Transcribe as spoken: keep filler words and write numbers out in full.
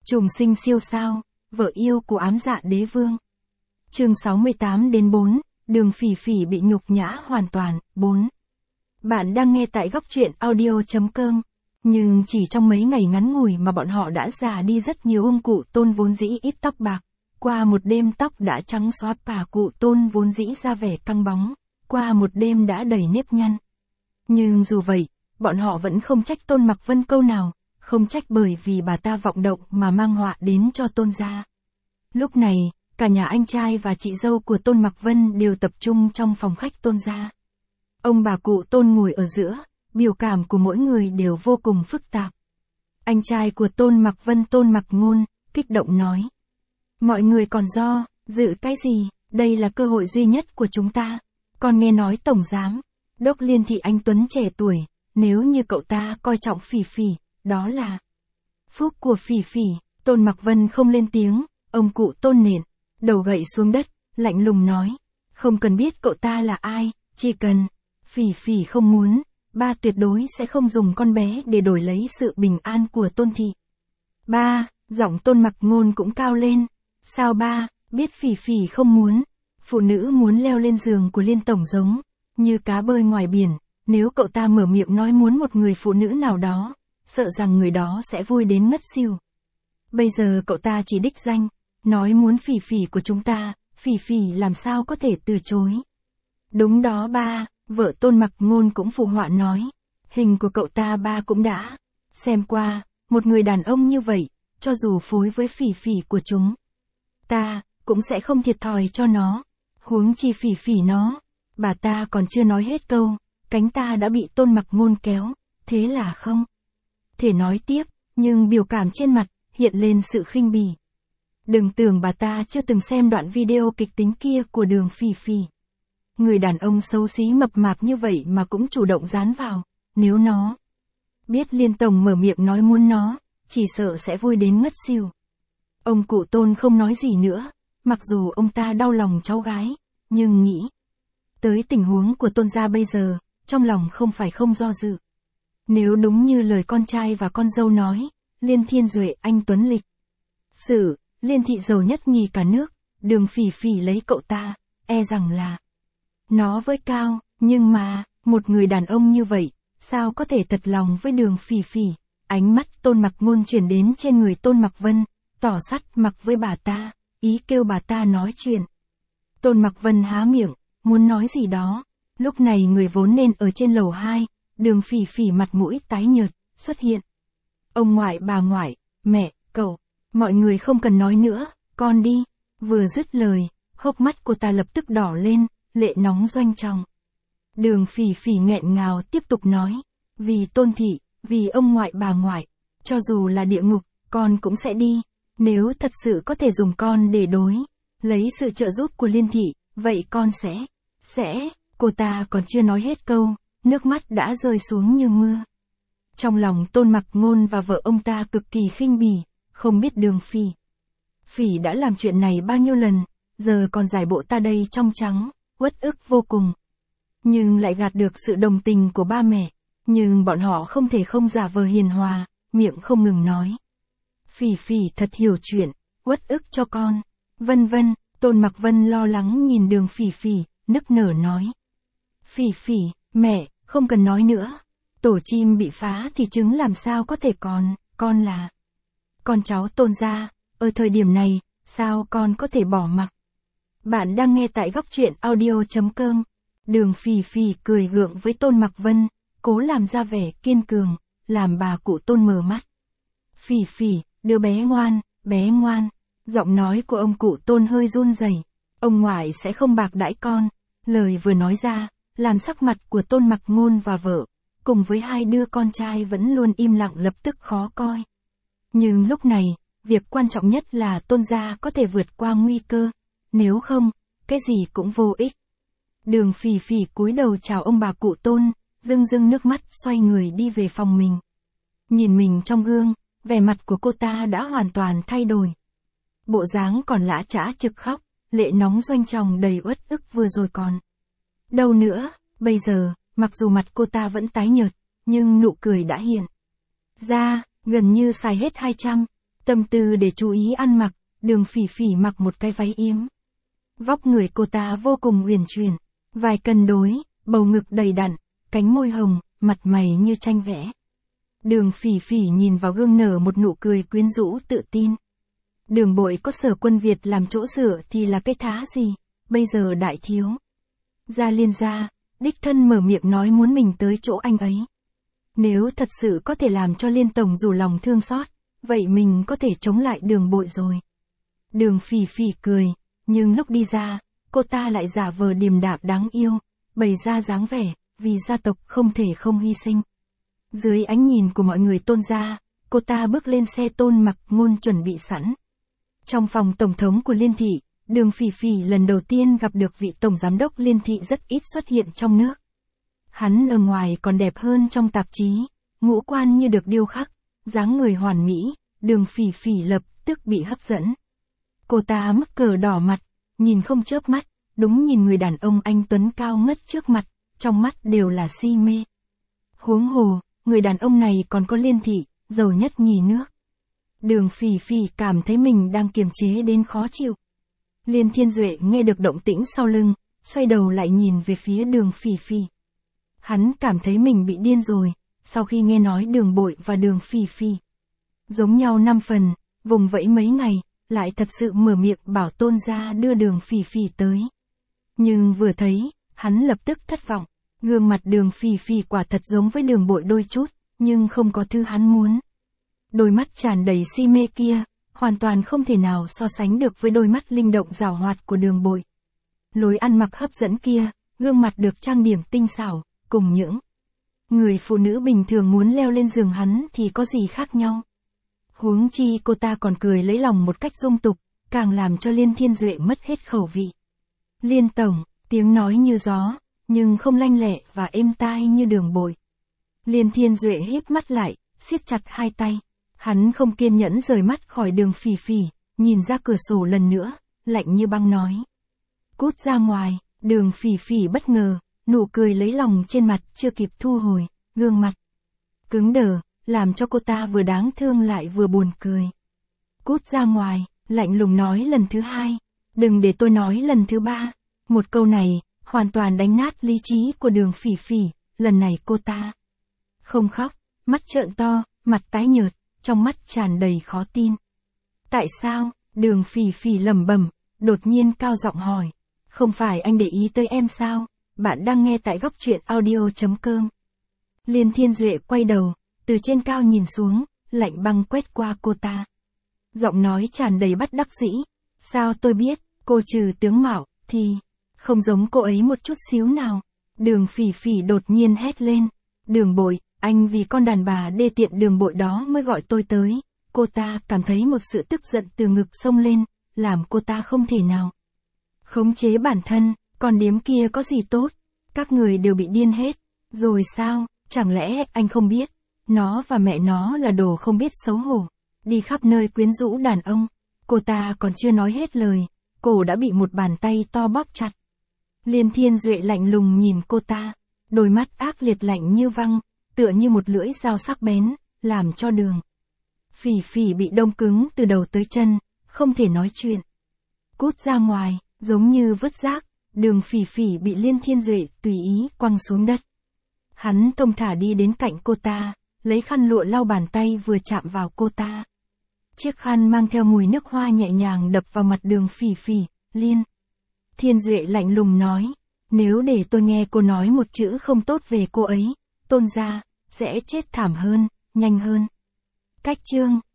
Trùng sinh siêu sao, vợ yêu của ám dạ đế vương. Chương sáu mươi tám đến bốn, Đường Phỉ Phỉ bị nhục nhã hoàn toàn, bốn. Bạn đang nghe tại góc truyện audio.com. Nhưng chỉ trong mấy ngày ngắn ngủi mà bọn họ đã già đi rất nhiều. Ông cụ Tôn vốn dĩ ít tóc bạc, qua một đêm tóc đã trắng xóa. Bà cụ Tôn vốn dĩ ra vẻ căng bóng, qua một đêm đã đầy nếp nhăn. Nhưng dù vậy, bọn họ vẫn không trách Tôn Mặc Vân câu nào, không trách bởi vì bà ta vọng động mà mang họa đến cho Tôn gia. Lúc này, cả nhà anh trai và chị dâu của Tôn Mặc Vân đều tập trung trong phòng khách Tôn gia. Ông bà cụ Tôn ngồi ở giữa, biểu cảm của mỗi người đều vô cùng phức tạp. Anh trai của Tôn Mặc Vân Tôn Mặc Ngôn, kích động nói. Mọi người còn do, dự cái gì, đây là cơ hội duy nhất của chúng ta. Còn nghe nói Tổng Giám, Đốc Liên Thị anh Tuấn trẻ tuổi, nếu như cậu ta coi trọng Phỉ Phỉ, đó là phúc của Phỉ Phỉ. Tôn Mặc Vân không lên tiếng, ông cụ Tôn nện đầu gậy xuống đất, lạnh lùng nói. Không cần biết cậu ta là ai, chỉ cần Phỉ Phỉ không muốn, ba tuyệt đối sẽ không dùng con bé để đổi lấy sự bình an của Tôn thị. Ba, giọng Tôn Mặc Ngôn cũng cao lên. Sao ba, biết Phỉ Phỉ không muốn? Phụ nữ muốn leo lên giường của Liên Tổng giống như cá bơi ngoài biển, nếu cậu ta mở miệng nói muốn một người phụ nữ nào đó, sợ rằng người đó sẽ vui đến ngất xỉu. Bây giờ cậu ta chỉ đích danh, nói muốn Phỉ Phỉ của chúng ta, Phỉ Phỉ làm sao có thể từ chối. Đúng đó ba, vợ Tôn Mặc Ngôn cũng phụ họa nói. Hình của cậu ta ba cũng đã xem qua, một người đàn ông như vậy, cho dù phối với Phỉ Phỉ của chúng ta, cũng sẽ không thiệt thòi cho nó. Huống chi Phỉ Phỉ nó. Bà ta còn chưa nói hết câu, cánh ta đã bị Tôn Mặc Ngôn kéo, thế là không thể nói tiếp, nhưng biểu cảm trên mặt hiện lên sự khinh bỉ. Đừng tưởng bà ta chưa từng xem đoạn video kịch tính kia của Đường Phỉ Phỉ. Người đàn ông xấu xí mập mạp như vậy mà cũng chủ động dán vào, nếu nó biết Liên Tổng mở miệng nói muốn nó, chỉ sợ sẽ vui đến ngất xỉu. Ông cụ Tôn không nói gì nữa, mặc dù ông ta đau lòng cháu gái, nhưng nghĩ tới tình huống của Tôn gia bây giờ, trong lòng không phải không do dự. Nếu đúng như lời con trai và con dâu nói, Liên Thiên Duệ anh tuấn lịch sự, Liên thị giàu nhất nhì cả nước, Đường Phỉ Phỉ lấy cậu ta, e rằng là nó với cao, nhưng mà, một người đàn ông như vậy, sao có thể thật lòng với Đường Phỉ Phỉ. Ánh mắt Tôn Mặc Ngôn chuyển đến trên người Tôn Mặc Vân, tỏ sắt mặc với bà ta, ý kêu bà ta nói chuyện. Tôn Mặc Vân há miệng, muốn nói gì đó. Lúc này người vốn nên ở trên lầu hai, Đường Phỉ Phỉ mặt mũi tái nhợt, xuất hiện. Ông ngoại bà ngoại, mẹ, cậu, mọi người không cần nói nữa, con đi. Vừa dứt lời, hốc mắt cô ta lập tức đỏ lên, lệ nóng doanh trọng. Đường Phỉ Phỉ nghẹn ngào tiếp tục nói, vì Tôn thị, vì ông ngoại bà ngoại, cho dù là địa ngục, con cũng sẽ đi. Nếu thật sự có thể dùng con để đối lấy sự trợ giúp của Liên thị, vậy con sẽ, sẽ, cô ta còn chưa nói hết câu, nước mắt đã rơi xuống như mưa. Trong lòng Tôn Mặc Ngôn và vợ ông ta cực kỳ khinh bỉ, không biết Đường Phỉ Phỉ đã làm chuyện này bao nhiêu lần, giờ còn giải bộ ta đây trong trắng, uất ức vô cùng. Nhưng lại gạt được sự đồng tình của ba mẹ, nhưng bọn họ không thể không giả vờ hiền hòa, miệng không ngừng nói. Phỉ Phỉ thật hiểu chuyện, uất ức cho con, vân vân. Tôn Mặc Vân lo lắng nhìn Đường Phỉ Phỉ, nức nở nói. Phỉ Phỉ, mẹ, không cần nói nữa. Tổ chim bị phá thì trứng làm sao có thể còn, con là con cháu Tôn gia, ở thời điểm này, sao con có thể bỏ mặc. Bạn đang nghe tại góc truyện audio.com. Đường Phỉ Phỉ cười gượng với Tôn Mặc Vân, cố làm ra vẻ kiên cường, làm bà cụ Tôn mờ mắt. Phỉ Phỉ, đứa bé ngoan, bé ngoan. Giọng nói của ông cụ Tôn hơi run rẩy. Ông ngoại sẽ không bạc đãi con. Lời vừa nói ra, làm sắc mặt của Tôn Mặc Ngôn và vợ, cùng với hai đứa con trai vẫn luôn im lặng lập tức khó coi. Nhưng lúc này, việc quan trọng nhất là Tôn gia có thể vượt qua nguy cơ. Nếu không, cái gì cũng vô ích. Đường Phỉ Phỉ cúi đầu chào ông bà cụ Tôn, rưng rưng nước mắt xoay người đi về phòng mình. Nhìn mình trong gương, vẻ mặt của cô ta đã hoàn toàn thay đổi. Bộ dáng còn lã chã trực khóc, lệ nóng doanh trọng đầy uất ức vừa rồi còn đâu nữa. Bây giờ, mặc dù mặt cô ta vẫn tái nhợt, nhưng nụ cười đã hiện ra, gần như xài hết hai trăm. Tâm tư để chú ý ăn mặc, Đường Phỉ Phỉ mặc một cái váy yếm. Vóc người cô ta vô cùng uyển chuyển, vài cân đối, bầu ngực đầy đặn, cánh môi hồng, mặt mày như tranh vẽ. Đường Phỉ Phỉ nhìn vào gương nở một nụ cười quyến rũ tự tin. Đường Bội có Sở Quân Việt làm chỗ dựa thì là cái thá gì, bây giờ đại thiếu gia Liên gia, đích thân mở miệng nói muốn mình tới chỗ anh ấy. Nếu thật sự có thể làm cho Liên tổng rủ lòng thương xót, vậy mình có thể chống lại Đường Bội rồi. Đường Phỉ Phỉ cười, nhưng lúc đi ra, cô ta lại giả vờ điềm đạm đáng yêu, bày ra dáng vẻ, vì gia tộc không thể không hy sinh. Dưới ánh nhìn của mọi người Tôn gia, cô ta bước lên xe Tôn Mặc Ngôn chuẩn bị sẵn. Trong phòng tổng thống của Liên thị, Đường Phỉ Phỉ lần đầu tiên gặp được vị tổng giám đốc Liên thị rất ít xuất hiện trong nước. Hắn ở ngoài còn đẹp hơn trong tạp chí, ngũ quan như được điêu khắc, dáng người hoàn mỹ, Đường Phỉ Phỉ lập tức bị hấp dẫn. Cô ta mắc cờ đỏ mặt, nhìn không chớp mắt, đúng nhìn người đàn ông anh tuấn cao ngất trước mặt, trong mắt đều là si mê. Huống hồ, người đàn ông này còn có Liên thị, giàu nhất nhì nước. Đường Phỉ Phỉ cảm thấy mình đang kiềm chế đến khó chịu. Liên Thiên Duệ nghe được động tĩnh sau lưng, xoay đầu lại nhìn về phía Đường Phỉ Phỉ. Hắn cảm thấy mình bị điên rồi, sau khi nghe nói Đường Bội và Đường Phỉ Phỉ giống nhau năm phần, vùng vẫy mấy ngày, lại thật sự mở miệng bảo Tôn gia đưa Đường Phỉ Phỉ tới. Nhưng vừa thấy, hắn lập tức thất vọng, gương mặt Đường Phỉ Phỉ quả thật giống với Đường Bội đôi chút, nhưng không có thứ hắn muốn. Đôi mắt tràn đầy si mê kia, hoàn toàn không thể nào so sánh được với đôi mắt linh động giảo hoạt của Đường Bội. Lối ăn mặc hấp dẫn kia, gương mặt được trang điểm tinh xảo, cùng những người phụ nữ bình thường muốn leo lên giường hắn thì có gì khác nhau. Huống chi cô ta còn cười lấy lòng một cách dung tục, càng làm cho Liên Thiên Duệ mất hết khẩu vị. Liên tổng, tiếng nói như gió, nhưng không lanh lẹ và êm tai như Đường Bội. Liên Thiên Duệ híp mắt lại, siết chặt hai tay. Hắn không kiên nhẫn rời mắt khỏi Đường Phỉ Phỉ, nhìn ra cửa sổ lần nữa, lạnh như băng nói. Cút ra ngoài. Đường Phỉ Phỉ bất ngờ, nụ cười lấy lòng trên mặt chưa kịp thu hồi, gương mặt cứng đờ, làm cho cô ta vừa đáng thương lại vừa buồn cười. Cút ra ngoài, lạnh lùng nói lần thứ hai, đừng để tôi nói lần thứ ba. Một câu này, hoàn toàn đánh nát lý trí của Đường Phỉ Phỉ, lần này cô ta không khóc, mắt trợn to, mặt tái nhợt, trong mắt tràn đầy khó tin. Tại sao? Đường Phỉ Phỉ lẩm bẩm, đột nhiên cao giọng hỏi. Không phải anh để ý tới em sao? Bạn đang nghe tại góc truyện audio chấm com. Liên Thiên Duệ quay đầu, từ trên cao nhìn xuống, lạnh băng quét qua cô ta. Giọng nói tràn đầy bất đắc dĩ. Sao tôi biết, cô trừ tướng mạo, thì không giống cô ấy một chút xíu nào. Đường Phỉ Phỉ đột nhiên hét lên. Đường Bội, anh vì con đàn bà đê tiện Đường Bội đó mới gọi tôi tới. Cô ta cảm thấy một sự tức giận từ ngực xông lên, làm cô ta không thể nào khống chế bản thân. Con điếm kia có gì tốt? Các người đều bị điên hết. Rồi sao? Chẳng lẽ anh không biết? Nó và mẹ nó là đồ không biết xấu hổ. Đi khắp nơi quyến rũ đàn ông. Cô ta còn chưa nói hết lời, cổ đã bị một bàn tay to bóp chặt. Liên Thiên Duệ lạnh lùng nhìn cô ta, đôi mắt ác liệt lạnh như băng, tựa như một lưỡi dao sắc bén, làm cho Đường Phỉ Phỉ bị đông cứng từ đầu tới chân, không thể nói chuyện. Cút ra ngoài, giống như vứt rác, Đường Phỉ Phỉ bị Liên Thiên Duệ tùy ý quăng xuống đất. Hắn thông thả đi đến cạnh cô ta, lấy khăn lụa lau bàn tay vừa chạm vào cô ta. Chiếc khăn mang theo mùi nước hoa nhẹ nhàng đập vào mặt Đường Phỉ Phỉ. Liên Thiên Duệ lạnh lùng nói, nếu để tôi nghe cô nói một chữ không tốt về cô ấy, Tôn gia sẽ chết thảm hơn, nhanh hơn. Cách chương